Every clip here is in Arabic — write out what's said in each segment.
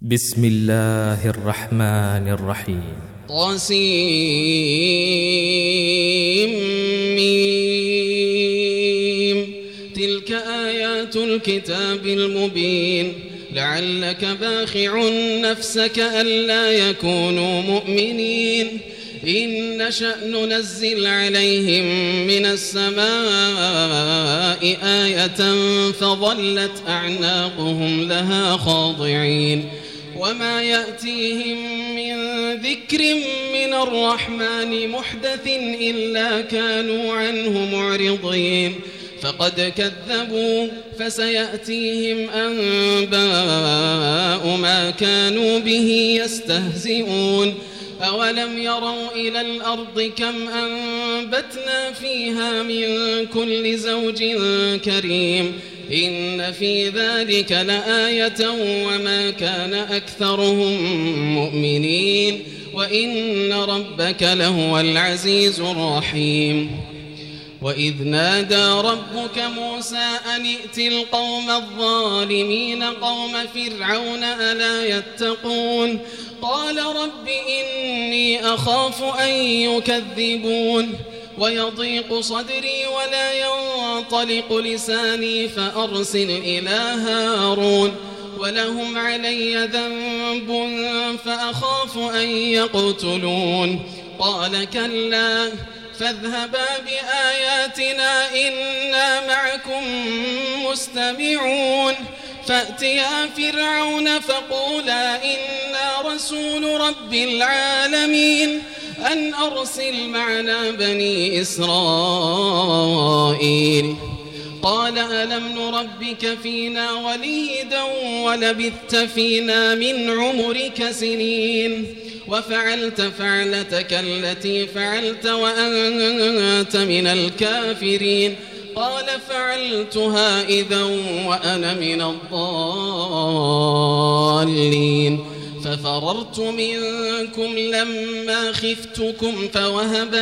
بسم الله الرحمن الرحيم. طاسيم. تلك آيات الكتاب المبين. لعلك باخع نفسك ألا يكونوا مؤمنين. إن نشأ ننزل عليهم من السماء آية فظلت أعناقهم لها خاضعين. وما يأتيهم من ذكر من الرحمن محدث إلا كانوا عنه معرضين. فقد كذبوا فسيأتيهم أنباء ما كانوا به يستهزئون. أولم يروا إلى الأرض كم أنبتنا فيها من كل زوج كريم. إن في ذلك لآية وما كان أكثرهم مؤمنين وإن ربك لهو العزيز الرحيم. وإذ نادى ربك موسى أن ائت القوم الظالمين قوم فرعون ألا يتقون. قال رب إني أخاف أن يكذبون ويضيق صدري ولا ينطلق لساني فأرسل إلى هارون ولهم علي ذنب فأخاف أن يقتلون. قال كلا فاذهبا بآياتنا إنا معكم مستمعون. فأتيا فرعون فقولا إنا رسول رب العالمين أن أرسل معنا بني إسرائيل. قال ألم نربك فينا وليدا ولبثت فينا من عمرك سنين وفعلت فعلتك التي فعلت وأنت من الكافرين. قال فعلتها إذا وأنا من الضالين. ففررت منكم لما خفتكم فوهب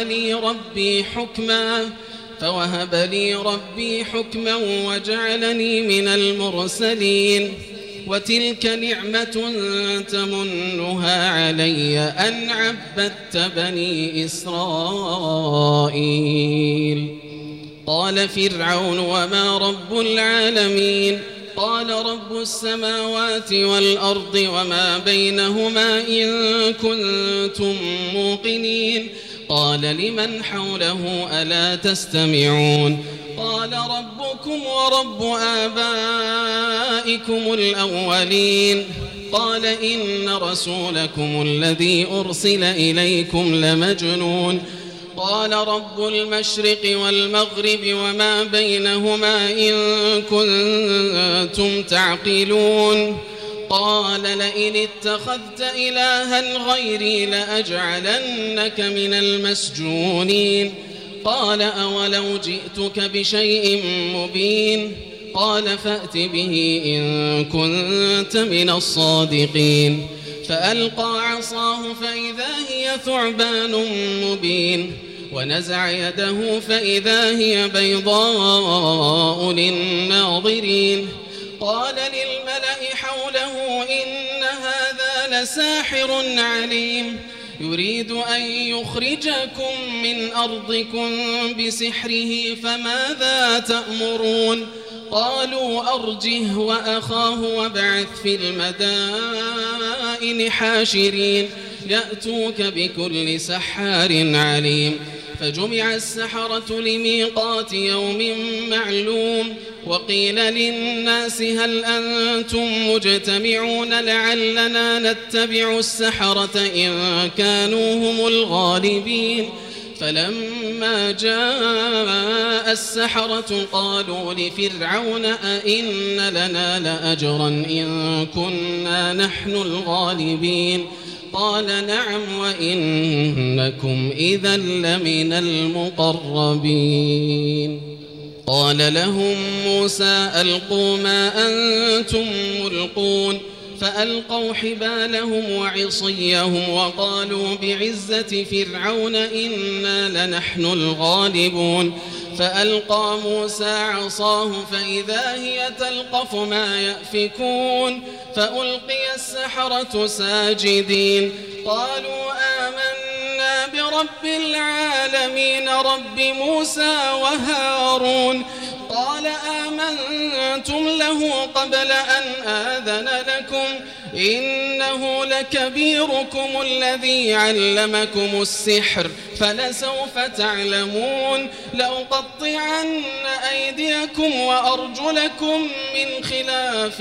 لي ربي حكما وجعلني من المرسلين. وتلك نعمة تمنها علي أن عبدت بني إسرائيل. قال فرعون وما رب العالمين. قال رب السماوات والأرض وما بينهما إن كنتم موقنين. قال لمن حوله ألا تستمعون. قال ربكم ورب آبائكم الأولين. قال إن رسولكم الذي أرسل إليكم لمجنون. قال رب المشرق والمغرب وما بينهما إن كنتم تعقلون. قال لئن اتخذت إلها غيري لأجعلنك من المسجونين. قال أولو جئتك بشيء مبين. قال فأت به إن كنت من الصادقين. فألقى عصاه فإذا هي ثعبان مبين ونزع يده فإذا هي بيضاء للناظرين. قال للملأ حوله إن هذا لساحر عليم يريد أن يخرجكم من أرضكم بسحره فماذا تأمرون. قالوا أرجه وأخاه وابعث في المدائن حاشرين يأتوك بكل سحار عليم. فجمع السحرة لميقات يوم معلوم. وقيل للناس هل أنتم مجتمعون لعلنا نتبع السحرة إن كانوا هم الغالبين. فلما جاء السحرة قالوا لفرعون أئن لنا لأجرا إن كنا نحن الغالبين. قال نعم وإنكم إذا لمن المقربين. قال لهم موسى ألقوا ما أنتم ملقون. فألقوا حبالهم وعصيهم وقالوا بعزة فرعون إنا لنحن الغالبون. فألقى موسى عصاه فإذا هي تلقف ما يأفكون فألقي السحرة ساجدين قالوا آمنا برب العالمين رب موسى وهارون قال آمنتم له قبل أن آذن لكم إنه لكبيركم الذي علمكم السحر فلسوف تعلمون لأقطعن أيديكم وأرجلكم من خلاف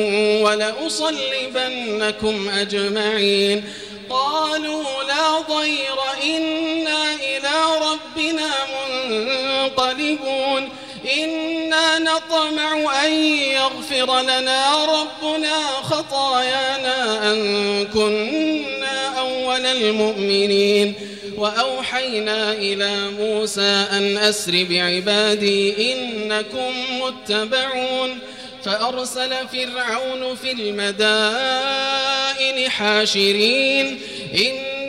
ولأصلبنكم أجمعين قالوا لا ضير إنا إلى ربنا منقلبون إنا نطمع أن يغفر لنا ربنا خطايانا أن كنا أول المؤمنين وأوحينا إلى موسى أن أسر بعبادي إنكم متبعون فأرسل فرعون في المدائن حاشرين إن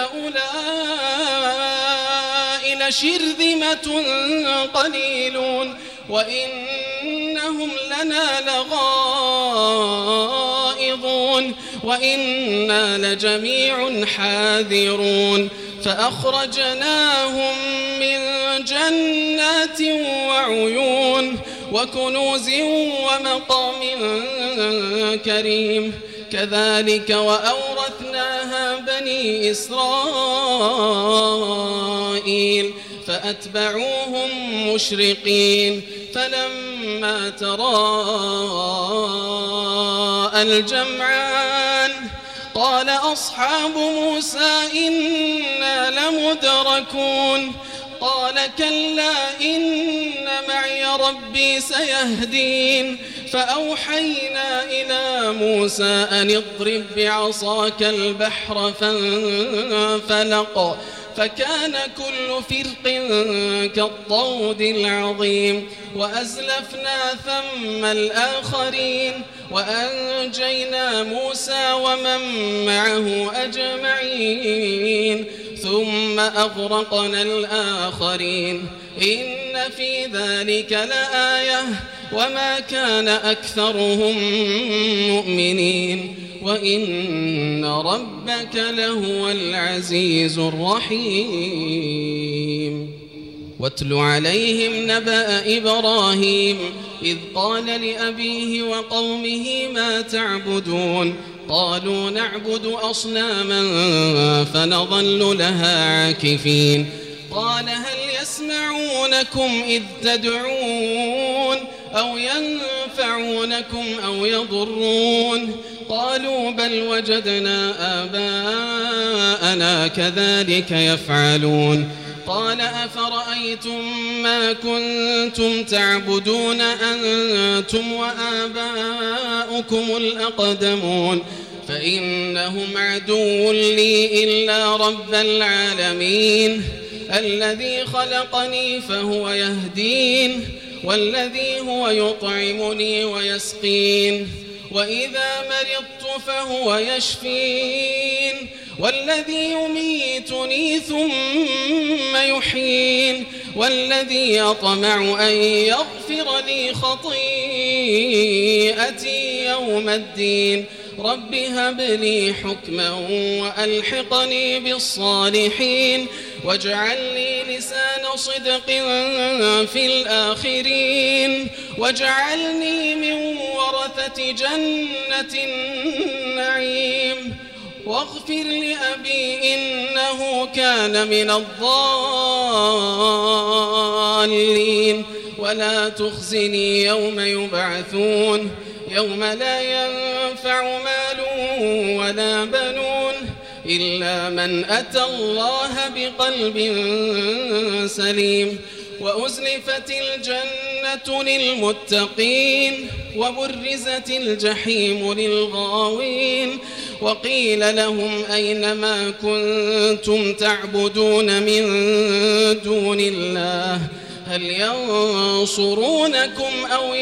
هؤلاء لشرذمة قليلون وإنهم لنا لغائظون وإنا لجميع حاذرون فأخرجناهم من جنات وعيون وكنوز ومقام كريم كذلك وأورثناها بني إسرائيل فأتبعوهم مشرقين فلما تراءى الجمعان قال أصحاب موسى إنا لمدركون قال كلا إن معي ربي سيهدين فأوحينا إلى موسى أن اضرب بعصاك البحر فانفلق فكان كل فرق كالطود العظيم وأزلفنا ثم الآخرين وأنجينا موسى ومن معه أجمعين ثم أغرقنا الآخرين إن في ذلك لآية وما كان أكثرهم مؤمنين وإن ربك لهو العزيز الرحيم واتل عليهم نبأ إبراهيم إذ قال لأبيه وقومه ما تعبدون قالوا نعبد أصناما فنظل لها عاكفين قال هل يسمعونكم إذ تدعون أو ينفعونكم أو يضرون قالوا بل وجدنا آباءنا كذلك يفعلون قال أفرأيتم ما كنتم تعبدون أنتم وآباؤكم الأقدمون فإنهم عدو لي إلا رب العالمين الذي خلقني فهو يهدين والذي هو يطعمني ويسقين وإذا مرضت فهو يشفين والذي يميتني ثم يحيين والذي يطمع أن يغفر لي خطيئتي يوم الدين رب هب لي حكما وألحقني بالصالحين واجعل لي لسان صدق في الآخرين واجعلني من ورثة جنة النعيم واغفر لأبي إنه كان من الضالين ولا تخزني يوم يبعثون يوم لا ينفع مال ولا بنون إلا من أتى الله بقلب سليم وأزلفت الجنة للمتقين وبرزت الجحيم للغاوين وقيل لهم أين ما كنتم تعبدون من دون الله هل ينصرونكم أو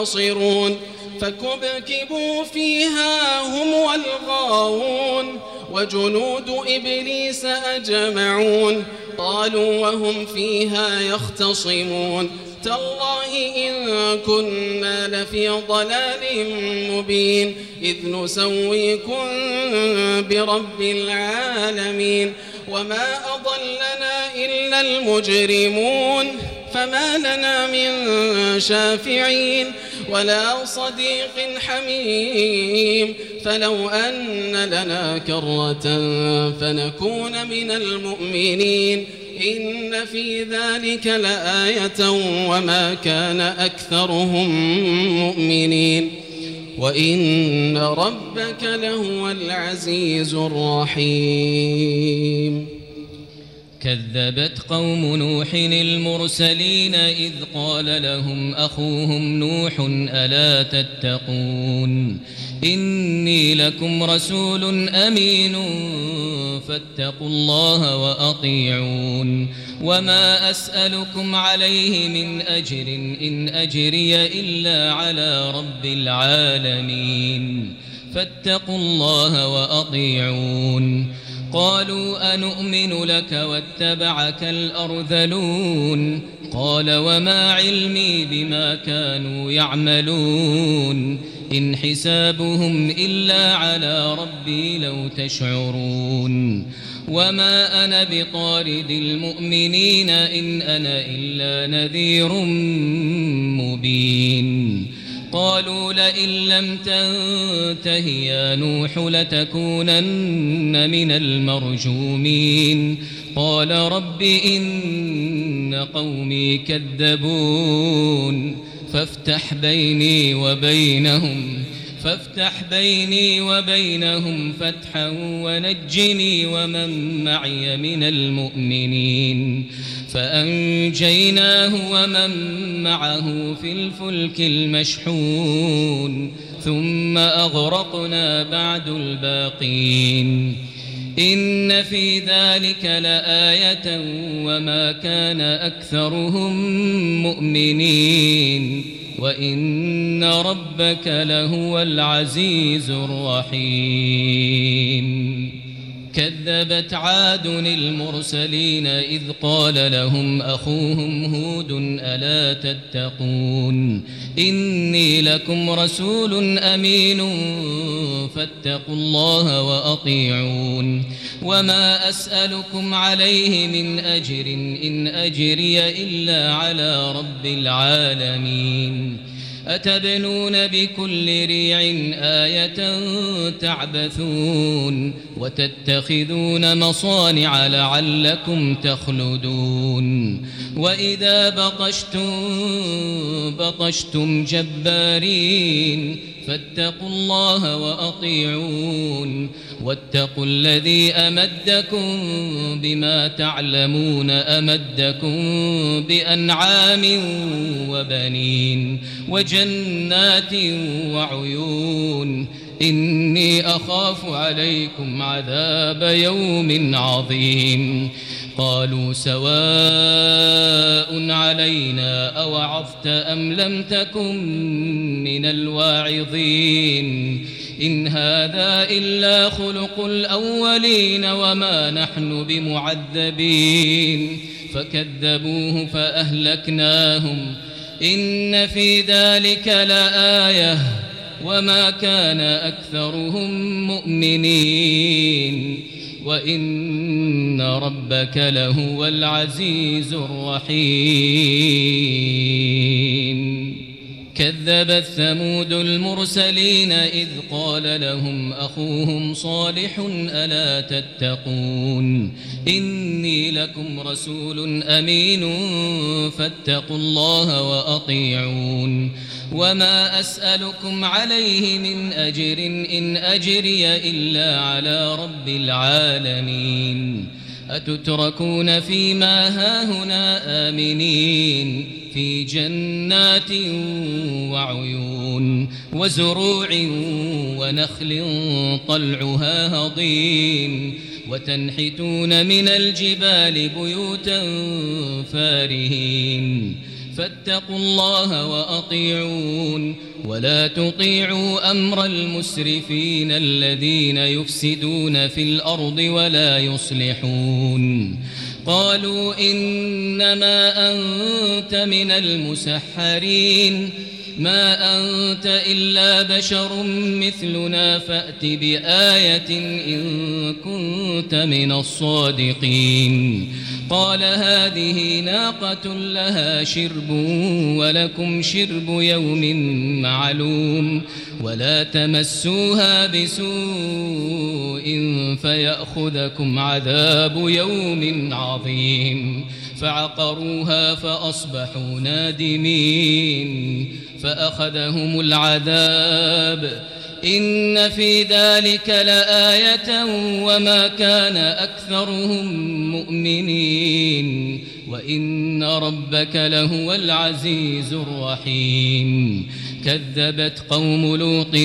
ينتصرون فكبكبوا فيها هم والغاوون وجنود إبليس أجمعون قالوا وهم فيها يختصمون تالله إن كنا لفي ضلال مبين إذ نسويكم برب العالمين وما أضلنا إلا المجرمون فما لنا من شافعين ولا صديق حميم فلو أن لنا كرة فنكون من المؤمنين إن في ذلك لآية وما كان أكثرهم مؤمنين وإن ربك لهو العزيز الرحيم كذبت قوم نوح المرسلين إذ قال لهم أخوهم نوح ألا تتقون إني لكم رسول أمين فاتقوا الله وأطيعون وما أسألكم عليه من أجر إن أجري إلا على رب العالمين فاتقوا الله وأطيعون قالوا أنؤمن لك واتبعك الأرذلون قال وما علمي بما كانوا يعملون إن حسابهم إلا على ربي لو تشعرون وما أنا بطارد المؤمنين إن أنا إلا نذير مبين قالوا لئن لم تنته يا نوح لتكونن من المرجومين قال رب إن قومي كذبون فافتح بيني وبينهم فتحا ونجني ومن معي من المؤمنين فأنجيناه ومن معه في الفلك المشحون ثم أغرقنا بعد الباقين إن في ذلك لآية وما كان أكثرهم مؤمنين وإن ربك لهو العزيز الرحيم كذبت عاد المرسلين إذ قال لهم أخوهم هود ألا تتقون إني لكم رسول أمين فاتقوا الله وأطيعون وما أسألكم عليه من أجر إن أجري إلا على رب العالمين أتبنون بكل ريع آية تعبثون وتتخذون مصانع لعلكم تخلدون وإذا بطشتم جبارين فاتقوا الله وأطيعون واتقوا الذي أمدكم بما تعلمون أمدكم بأنعام وبنين وجنات وعيون إني أخاف عليكم عذاب يوم عظيم قالوا سواء علينا أوعظت أم لم تكن من الواعظين إن هذا إلا خلق الأولين وما نحن بمعذبين فكذبوه فأهلكناهم إن في ذلك لآية وما كان أكثرهم مؤمنين وإن ربك لهو العزيز الرحيم كذبت ثمود المرسلين إذ قال لهم أخوهم صالح ألا تتقون إني لكم رسول أمين فاتقوا الله وأطيعون وما أسألكم عليه من أجر إن أجري إلا على رب العالمين أتتركون فيما هاهنا آمنين في جنات وعيون وزروع ونخل طلعها هضيم وتنحتون من الجبال بيوتا فارهين فاتقوا الله وأطيعون ولا تطيعوا أمر المسرفين الذين يفسدون في الأرض ولا يصلحون قالوا إنما أنت من المسحرين ما أنت إلا بشر مثلنا فأت بآية إن كنت من الصادقين قال هذه ناقة لها شرب ولكم شرب يوم معلوم ولا تمسوها بسوء فيأخذكم عذاب يوم عظيم فعقروها فأصبحوا نادمين فأخذهم العذاب إن في ذلك لآية وما كان أكثرهم مؤمنين وإن ربك لهو العزيز الرحيم كذبت قوم لوط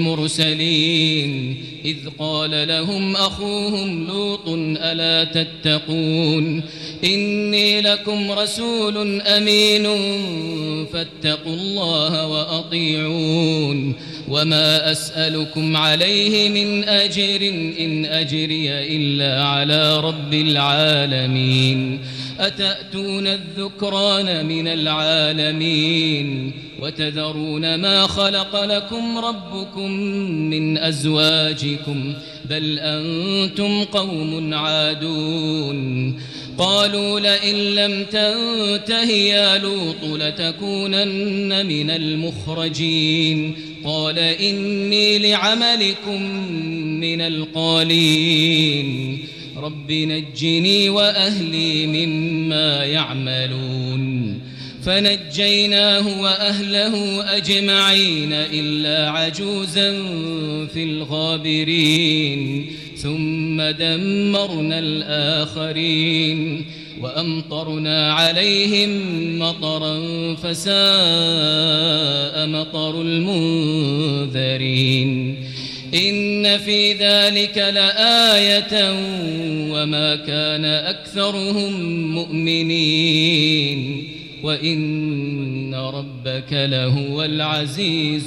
المرسلين إذ قال لهم أخوهم لوط ألا تتقون إني لكم رسول أمين فاتقوا الله وأطيعون وما أسألكم عليه من أجر إن أجري إلا على رب العالمين أتأتون الذكران من العالمين وتذرون ما خلق لكم ربكم من أزواجكم بل أنتم قوم عادون قالوا لئن لم تنته يا لوط لتكونن من المخرجين قال إني لعملكم من القالين رب نجني وأهلي مما يعملون فنجيناه وأهله أجمعين إلا عجوزا في الغابرين ثم دمرنا الآخرين وأمطرنا عليهم مطرا فساء مطر المنذرين إن في ذلك لآية وما كان أكثرهم مؤمنين وإن ربك لهو العزيز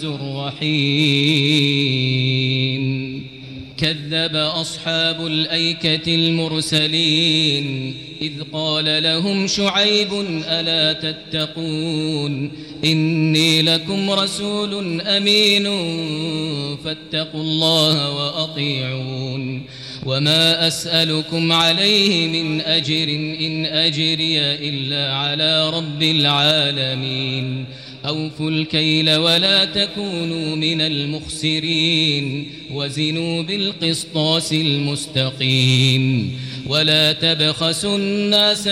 الرحيم كذب أصحاب الأيكة المرسلين إذ قال لهم شعيب ألا تتقون إني لكم رسول أمين فاتقوا الله وأطيعون وما أسألكم عليه من أجر إن أجري إلا على رب العالمين أوفوا الكيل ولا تكونوا من المخسرين وزنوا بالقسطاس المستقيم ولا تبخسوا الناس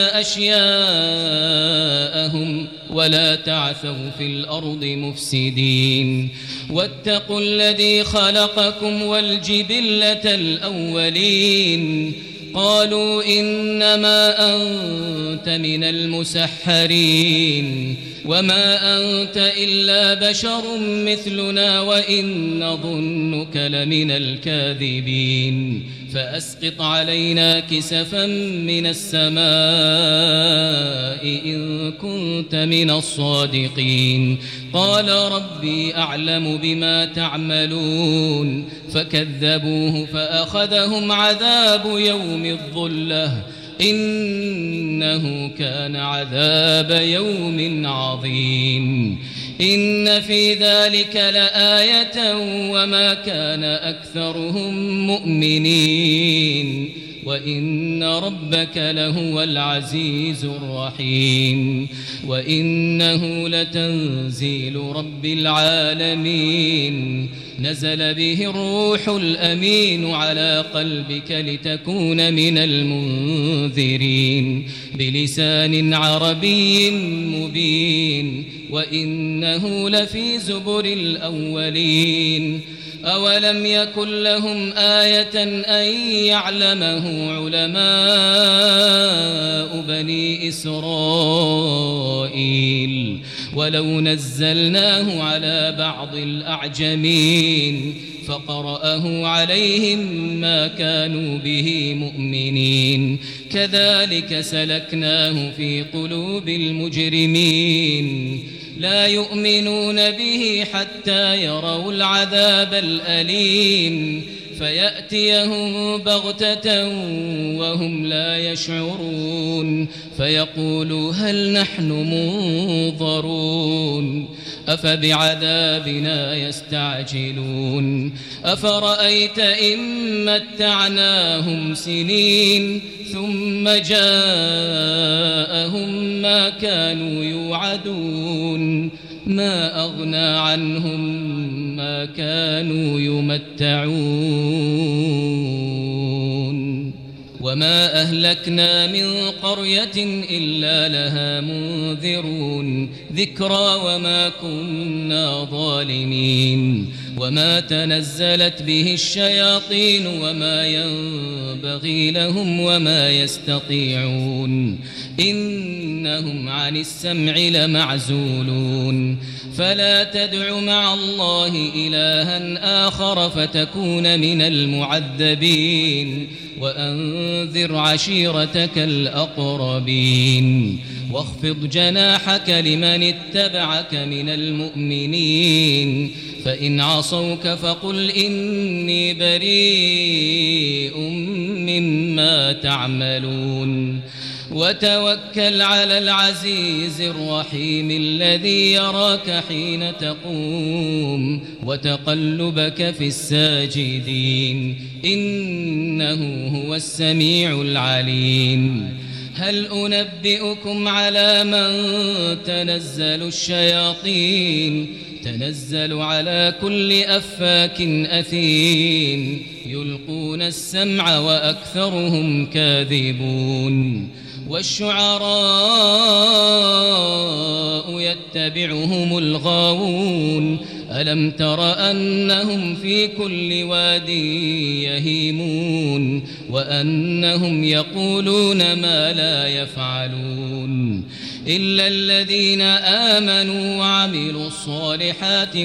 أشياءهم ولا تعثوا في الأرض مفسدين واتقوا الذي خلقكم والجبلة الأولين قالوا إنما أنت من المسحرين وما أنت إلا بشر مثلنا وإن نظنك لمن الكاذبين فأسقط علينا كسفا من السماء إن كنت من الصادقين قال ربي أعلم بما تعملون فكذبوه فأخذهم عذاب يوم الظلة إنه كان عذاب يوم عظيم إن في ذلك لآية وما كان أكثرهم مؤمنين وإن ربك لهو العزيز الرحيم وإنه لتنزيل رب العالمين نزل به الروح الأمين على قلبك لتكون من المنذرين بلسان عربي مبين وإنه لفي زبر الأولين أولم يكن لهم آية أن يعلمه علماء بني إسرائيل ولو نزلناه على بعض الأعجمين فقرأه عليهم ما كانوا به مؤمنين كذلك سلكناه في قلوب المجرمين لا يؤمنون به حتى يروا العذاب الأليم فيأتيهم بغتة وهم لا يشعرون فيقولوا هل نحن منظرون أفبعذابنا يستعجلون أفرأيت إن متعناهم سنين ثم جاءهم ما كانوا يوعدون ما أغنى عنهم ما كانوا يمتعون وما أهلكنا من قرية إلا لها منذرون ذكرى وما كنا ظالمين وما تنزلت به الشياطين وما ينبغي لهم وما يستطيعون إنهم عن السمع لمعزولون فلا تدع مع الله إلها آخر فتكون من المعذبين وأنذر عشيرتك الأقربين واخفض جناحك لمن اتبعك من المؤمنين فإن عصوك فقل إني بريء مما تعملون وتوكل على العزيز الرحيم الذي يراك حين تقوم وتقلبك في الساجدين إنه هو السميع العليم هل أنبئكم على من تنزل الشياطين تنزل على كل أفاك أثيم يلقون السمع وأكثرهم كاذبون والشعراء يتبعهم الغاوون ألم تر أنهم في كل واد يهيمون وأنهم يقولون ما لا يفعلون إلا الذين آمنوا وعملوا الصالحات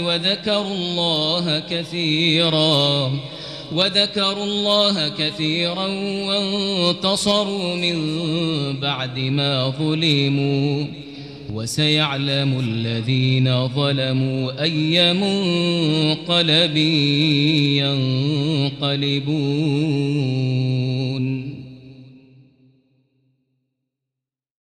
وذكروا الله كثيرا وانتصروا من بعد ما ظلموا وسيعلم الذين ظلموا أي منقلب ينقلبون